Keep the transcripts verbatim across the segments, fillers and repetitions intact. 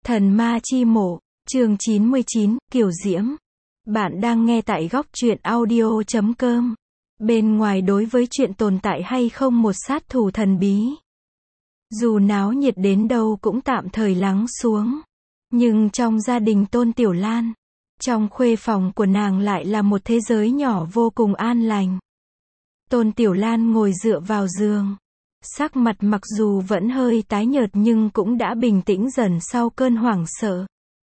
Thần ma chi mộ, chương chín mươi chín, Kiều Diễm. Bạn đang nghe tại góc truyện audio chấm com. Bên ngoài đối với chuyện tồn tại hay không một sát thủ thần bí. Dù náo nhiệt đến đâu cũng tạm thời lắng xuống. Nhưng trong gia đình Tôn Tiểu Lan, trong khuê phòng của nàng lại là một thế giới nhỏ vô cùng an lành. Tôn Tiểu Lan ngồi dựa vào giường. Sắc mặt mặc dù vẫn hơi tái nhợt nhưng cũng đã bình tĩnh dần sau cơn hoảng sợ.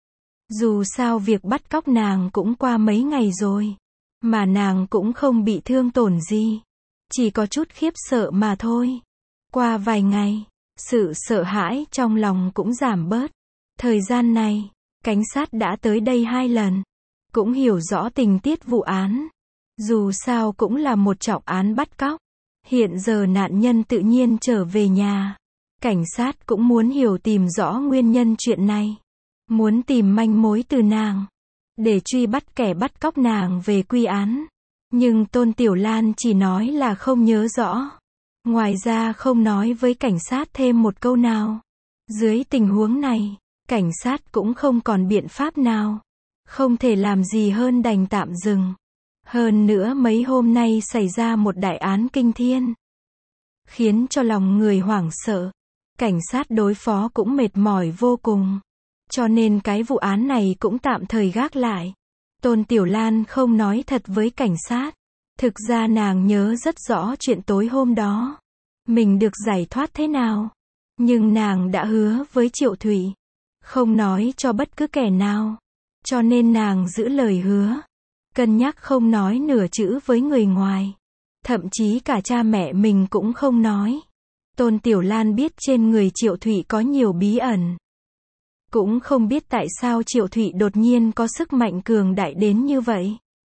Dù sao việc bắt cóc nàng cũng qua mấy ngày rồi. Mà nàng cũng không bị thương tổn gì. Chỉ có chút khiếp sợ mà thôi. Qua vài ngày, sự sợ hãi trong lòng cũng giảm bớt. Thời gian này, cảnh sát đã tới đây hai lần. Cũng hiểu rõ tình tiết vụ án. Dù sao cũng là một trọng án bắt cóc. Hiện giờ nạn nhân tự nhiên trở về nhà. Cảnh sát cũng muốn hiểu tìm rõ nguyên nhân chuyện này. Muốn tìm manh mối từ nàng. Để truy bắt kẻ bắt cóc nàng về quy án. Nhưng Tôn Tiểu Lan chỉ nói là không nhớ rõ. Ngoài ra không nói với cảnh sát thêm một câu nào. Dưới tình huống này, cảnh sát cũng không còn biện pháp nào. Không thể làm gì hơn đành tạm dừng. Hơn nữa mấy hôm nay xảy ra một đại án kinh thiên. Khiến cho lòng người hoảng sợ. Cảnh sát đối phó cũng mệt mỏi vô cùng. Cho nên cái vụ án này cũng tạm thời gác lại. Tôn Tiểu Lan không nói thật với cảnh sát. Thực ra nàng nhớ rất rõ chuyện tối hôm đó. Mình được giải thoát thế nào. Nhưng nàng đã hứa với Triệu Thụy. Không nói cho bất cứ kẻ nào. Cho nên nàng giữ lời hứa. Cân nhắc không nói nửa chữ với người ngoài. Thậm chí cả cha mẹ mình cũng không nói. Tôn Tiểu Lan biết trên người Triệu Thụy có nhiều bí ẩn. Cũng không biết tại sao Triệu Thụy đột nhiên có sức mạnh cường đại đến như vậy.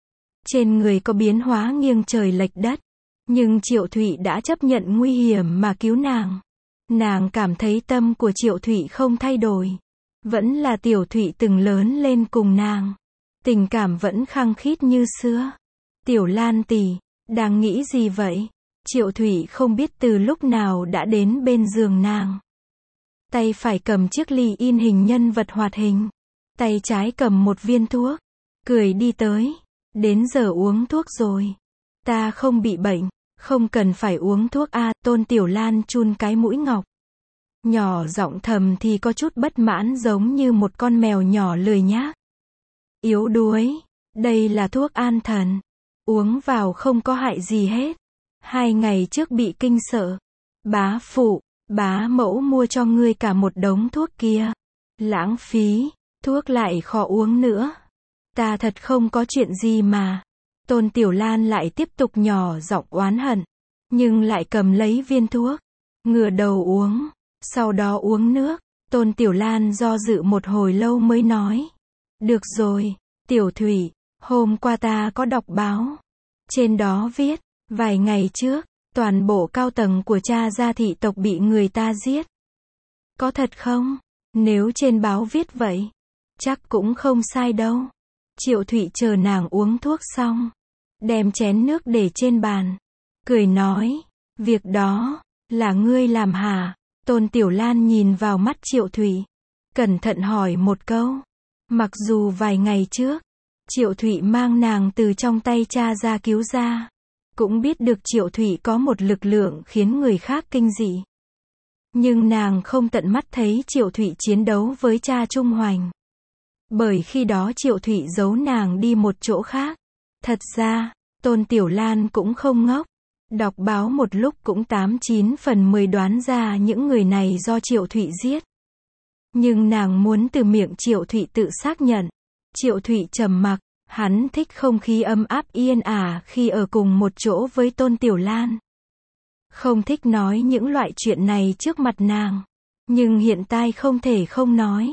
Trên người có biến hóa nghiêng trời lệch đất. Nhưng Triệu Thụy đã chấp nhận nguy hiểm mà cứu nàng. Nàng cảm thấy tâm của Triệu Thụy không thay đổi. Vẫn là Tiểu Thụy từng lớn lên cùng nàng. Tình cảm vẫn khăng khít như xưa. Tiểu Lan tỷ, đang nghĩ gì vậy? Triệu Thụy không biết từ lúc nào đã đến bên giường nàng. Tay phải cầm chiếc ly in hình nhân vật hoạt hình. Tay trái cầm một viên thuốc. Cười đi tới. Đến giờ uống thuốc rồi. Ta không bị bệnh. Không cần phải uống thuốc a. Tôn Tiểu Lan chun cái mũi ngọc. Nhỏ giọng thầm thì có chút bất mãn giống như một con mèo nhỏ lười nhác. Yếu đuối. Đây là thuốc an thần. Uống vào không có hại gì hết. Hai ngày trước bị kinh sợ. Bá phụ, bá mẫu mua cho ngươi cả một đống thuốc kia. Lãng phí, thuốc lại khó uống nữa. Ta thật không có chuyện gì mà. Tôn Tiểu Lan lại tiếp tục nhỏ giọng oán hận. Nhưng lại cầm lấy viên thuốc. Ngửa đầu uống. Sau đó uống nước. Tôn Tiểu Lan do dự một hồi lâu mới nói. Được rồi, Tiểu Thụy, hôm qua ta có đọc báo. Trên đó viết, vài ngày trước, toàn bộ cao tầng của cha gia thị tộc bị người ta giết. Có thật không? Nếu trên báo viết vậy, chắc cũng không sai đâu. Triệu Thụy chờ nàng uống thuốc xong, đem chén nước để trên bàn, cười nói, việc đó, là ngươi làm hả? Tôn Tiểu Lan nhìn vào mắt Triệu Thụy, cẩn thận hỏi một câu. Mặc dù vài ngày trước, Triệu Thụy mang nàng từ trong tay cha ra cứu ra. Cũng biết được Triệu Thụy có một lực lượng khiến người khác kinh dị. Nhưng nàng không tận mắt thấy Triệu Thụy chiến đấu với cha Trung Hoành. Bởi khi đó Triệu Thụy giấu nàng đi một chỗ khác. Thật ra, Tôn Tiểu Lan cũng không ngốc. Đọc báo một lúc cũng tám chín phần mười đoán ra những người này do Triệu Thụy giết. Nhưng nàng muốn từ miệng Triệu Thụy tự xác nhận. Triệu Thụy trầm mặc. Hắn thích không khí ấm áp yên ả khi ở cùng một chỗ với Tôn Tiểu Lan. Không thích nói những loại chuyện này trước mặt nàng. Nhưng hiện tại không thể không nói.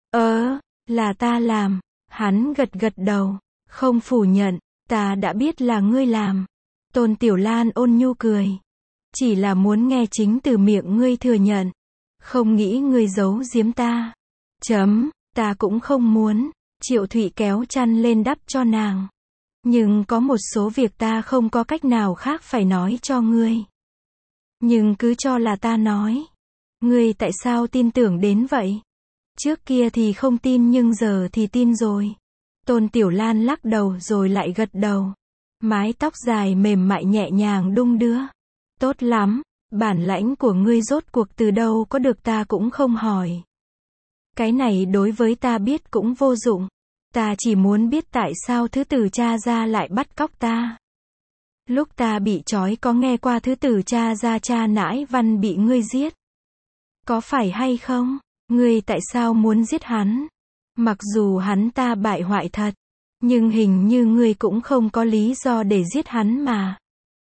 Ờ, là ta làm. Hắn gật gật đầu. Không phủ nhận. Ta đã biết là ngươi làm. Tôn Tiểu Lan ôn nhu cười. Chỉ là muốn nghe chính từ miệng ngươi thừa nhận. Không nghĩ ngươi giấu giếm ta. Chấm, ta cũng không muốn. Triệu Thụy kéo chăn lên đắp cho nàng. Nhưng có một số việc ta không có cách nào khác phải nói cho ngươi. Nhưng cứ cho là ta nói. Ngươi tại sao tin tưởng đến vậy? Trước kia thì không tin nhưng giờ thì tin rồi. Tôn Tiểu Lan lắc đầu rồi lại gật đầu. Mái tóc dài mềm mại nhẹ nhàng đung đưa. Tốt lắm, bản lãnh của ngươi rốt cuộc từ đâu có được ta cũng không hỏi. Cái này đối với ta biết cũng vô dụng. Ta chỉ muốn biết tại sao thứ tử cha gia lại bắt cóc ta. Lúc ta bị trói có nghe qua thứ tử cha gia cha nãi văn bị ngươi giết. Có phải hay không? Ngươi tại sao muốn giết hắn? Mặc dù hắn ta bại hoại thật, nhưng hình như ngươi cũng không có lý do để giết hắn mà.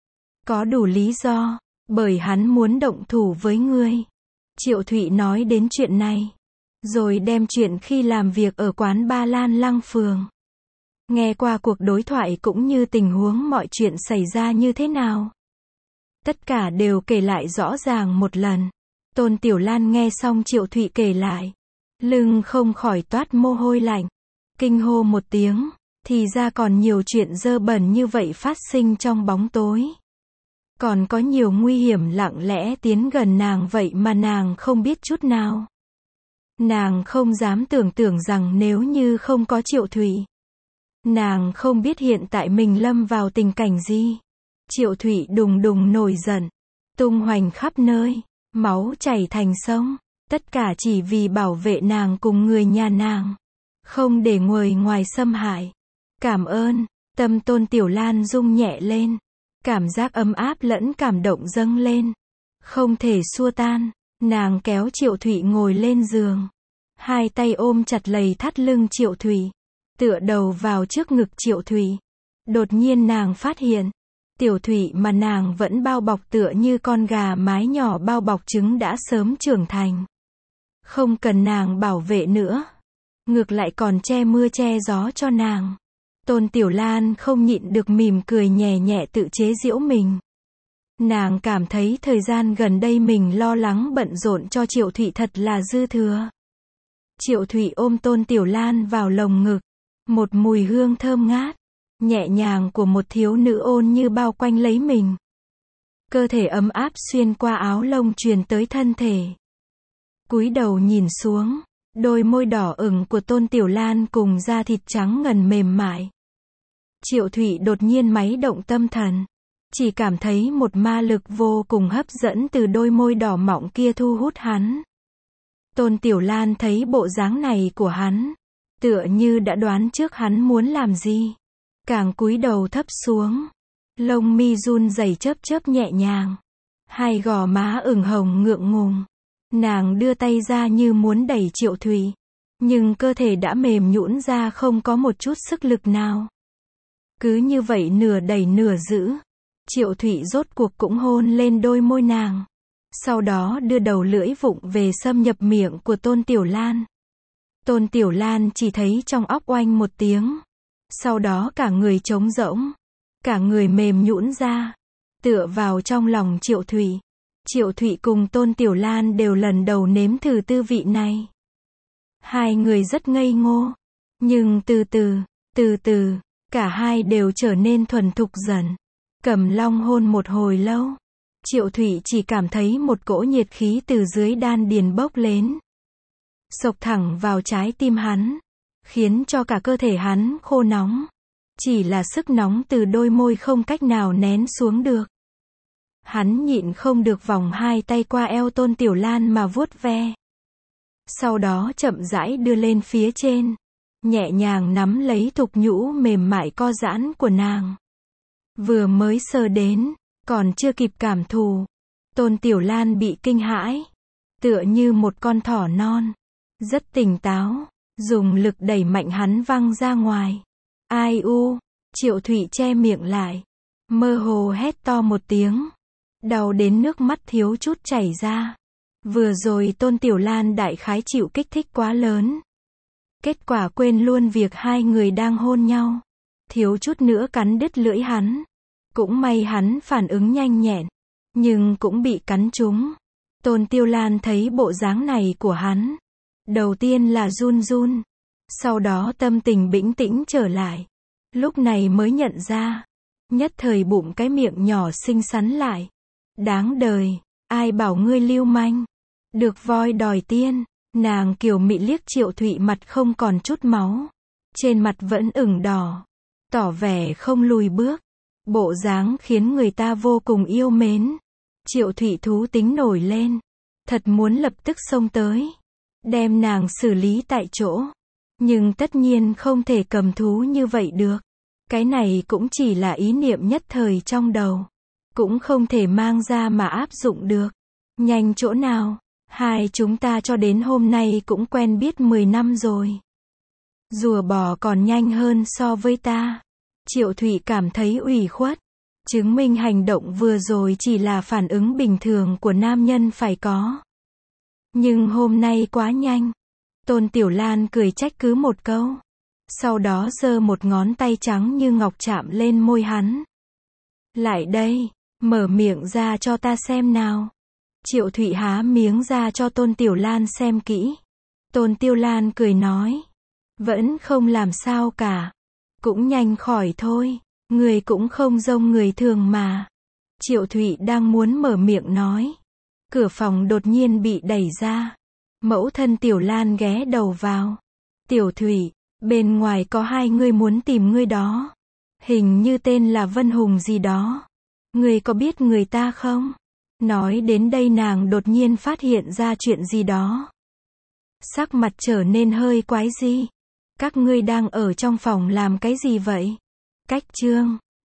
Có đủ lý do, bởi hắn muốn động thủ với ngươi. Triệu Thụy nói đến chuyện này, rồi đem chuyện khi làm việc ở quán Ba Lan Lăng Phường. Nghe qua cuộc đối thoại cũng như tình huống mọi chuyện xảy ra như thế nào. Tất cả đều kể lại rõ ràng một lần. Tôn Tiểu Lan nghe xong Triệu Thụy kể lại, lưng không khỏi toát mồ hôi lạnh. Kinh hô một tiếng, thì ra còn nhiều chuyện dơ bẩn như vậy phát sinh trong bóng tối. Còn có nhiều nguy hiểm lặng lẽ tiến gần nàng vậy mà nàng không biết chút nào. Nàng không dám tưởng tượng rằng nếu như không có Triệu Thụy, nàng không biết hiện tại mình lâm vào tình cảnh gì. Triệu Thụy đùng đùng nổi giận, tung hoành khắp nơi, máu chảy thành sông, tất cả chỉ vì bảo vệ nàng cùng người nhà nàng, không để người ngoài xâm hại. Cảm ơn, tâm Tôn Tiểu Lan rung nhẹ lên, cảm giác ấm áp lẫn cảm động dâng lên, không thể xua tan. Nàng kéo Triệu Thụy ngồi lên giường, hai tay ôm chặt lấy thắt lưng Triệu Thụy, tựa đầu vào trước ngực Triệu Thụy. Đột nhiên nàng phát hiện, Tiểu Thụy mà nàng vẫn bao bọc tựa như con gà mái nhỏ bao bọc trứng đã sớm trưởng thành. Không cần nàng bảo vệ nữa, ngược lại còn che mưa che gió cho nàng. Tôn Tiểu Lan không nhịn được mỉm cười nhẹ nhẹ tự chế giễu mình. Nàng cảm thấy thời gian gần đây mình lo lắng bận rộn cho Triệu Thụy thật là dư thừa. Triệu Thụy ôm Tôn Tiểu Lan vào lồng ngực, một mùi hương thơm ngát, nhẹ nhàng của một thiếu nữ ôn như bao quanh lấy mình. Cơ thể ấm áp xuyên qua áo lông truyền tới thân thể. Cúi đầu nhìn xuống, đôi môi đỏ ửng của Tôn Tiểu Lan cùng da thịt trắng ngần mềm mại. Triệu Thụy đột nhiên máy động tâm thần, chỉ cảm thấy một ma lực vô cùng hấp dẫn từ đôi môi đỏ mọng kia thu hút hắn. Tôn Tiểu Lan thấy bộ dáng này của hắn, tựa như đã đoán trước hắn muốn làm gì. Càng cúi đầu thấp xuống, lông mi run rẩy chớp chớp nhẹ nhàng, hai gò má ửng hồng ngượng ngùng. Nàng đưa tay ra như muốn đẩy Triệu Thụy, nhưng cơ thể đã mềm nhũn ra không có một chút sức lực nào. Cứ như vậy nửa đẩy nửa giữ, Triệu Thụy rốt cuộc cũng hôn lên đôi môi nàng. Sau đó đưa đầu lưỡi vụng về xâm nhập miệng của Tôn Tiểu Lan. Tôn Tiểu Lan chỉ thấy trong óc oanh một tiếng. Sau đó cả người trống rỗng, cả người mềm nhũn ra, tựa vào trong lòng Triệu Thụy. Triệu Thụy cùng Tôn Tiểu Lan đều lần đầu nếm thử tư vị này. Hai người rất ngây ngô, nhưng từ từ, từ từ, cả hai đều trở nên thuần thục dần. Cầm long hôn một hồi lâu, Triệu Thụy chỉ cảm thấy một cỗ nhiệt khí từ dưới đan điền bốc lên, xộc thẳng vào trái tim hắn, khiến cho cả cơ thể hắn khô nóng. Chỉ là sức nóng từ đôi môi không cách nào nén xuống được. Hắn nhịn không được vòng hai tay qua eo Tôn Tiểu Lan mà vuốt ve. Sau đó chậm rãi đưa lên phía trên, nhẹ nhàng nắm lấy thục nhũ mềm mại co giãn của nàng. Vừa mới sờ đến, còn chưa kịp cảm thụ, Tôn Tiểu Lan bị kinh hãi, tựa như một con thỏ non, rất tỉnh táo, dùng lực đẩy mạnh hắn văng ra ngoài. Ai u, Triệu Thụy che miệng lại, mơ hồ hét to một tiếng, đau đến nước mắt thiếu chút chảy ra. Vừa rồi Tôn Tiểu Lan đại khái chịu kích thích quá lớn, kết quả quên luôn việc hai người đang hôn nhau, thiếu chút nữa cắn đứt lưỡi hắn. Cũng may hắn phản ứng nhanh nhẹn, nhưng cũng bị cắn trúng. Tôn Tiểu Lan thấy bộ dáng này của hắn, đầu tiên là run run, sau đó tâm tình bĩnh tĩnh trở lại, lúc này mới nhận ra, nhất thời bụng cái miệng nhỏ xinh xắn lại. Đáng đời, ai bảo ngươi lưu manh, được voi đòi tiên, Nàng kiều mị liếc Triệu Thụy, mặt không còn chút máu. Trên mặt vẫn ửng đỏ. Tỏ vẻ không lùi bước. Bộ dáng khiến người ta vô cùng yêu mến. Triệu Thụy thú tính nổi lên. Thật muốn lập tức xông tới. Đem nàng xử lý tại chỗ. Nhưng tất nhiên không thể cầm thú như vậy được. Cái này cũng chỉ là ý niệm nhất thời trong đầu. Cũng không thể mang ra mà áp dụng được. Nhanh chỗ nào? Hai chúng ta cho đến hôm nay cũng quen biết mười năm rồi. Rùa bò còn nhanh hơn so với ta. Triệu Thụy cảm thấy ủy khuất. Chứng minh hành động vừa rồi chỉ là phản ứng bình thường của nam nhân phải có. Nhưng hôm nay quá nhanh. Tôn Tiểu Lan cười trách cứ một câu. Sau đó giơ một ngón tay trắng như ngọc chạm lên môi hắn. Lại đây, mở miệng ra cho ta xem nào. Triệu Thụy há miếng ra cho Tôn Tiểu Lan xem kỹ. Tôn Tiểu Lan cười nói. Vẫn không làm sao cả. Cũng nhanh khỏi thôi. Người cũng không giống người thường mà. Triệu Thụy đang muốn mở miệng nói. Cửa phòng đột nhiên bị đẩy ra. Mẫu thân Tiểu Lan ghé đầu vào. Tiểu Thụy, bên ngoài có hai người muốn tìm ngươi đó. Hình như tên là Vân Hùng gì đó. Ngươi có biết người ta không? Nói đến đây nàng đột nhiên phát hiện ra chuyện gì đó. Sắc mặt trở nên hơi quái dị. Các ngươi đang ở trong phòng làm cái gì vậy? Cách chương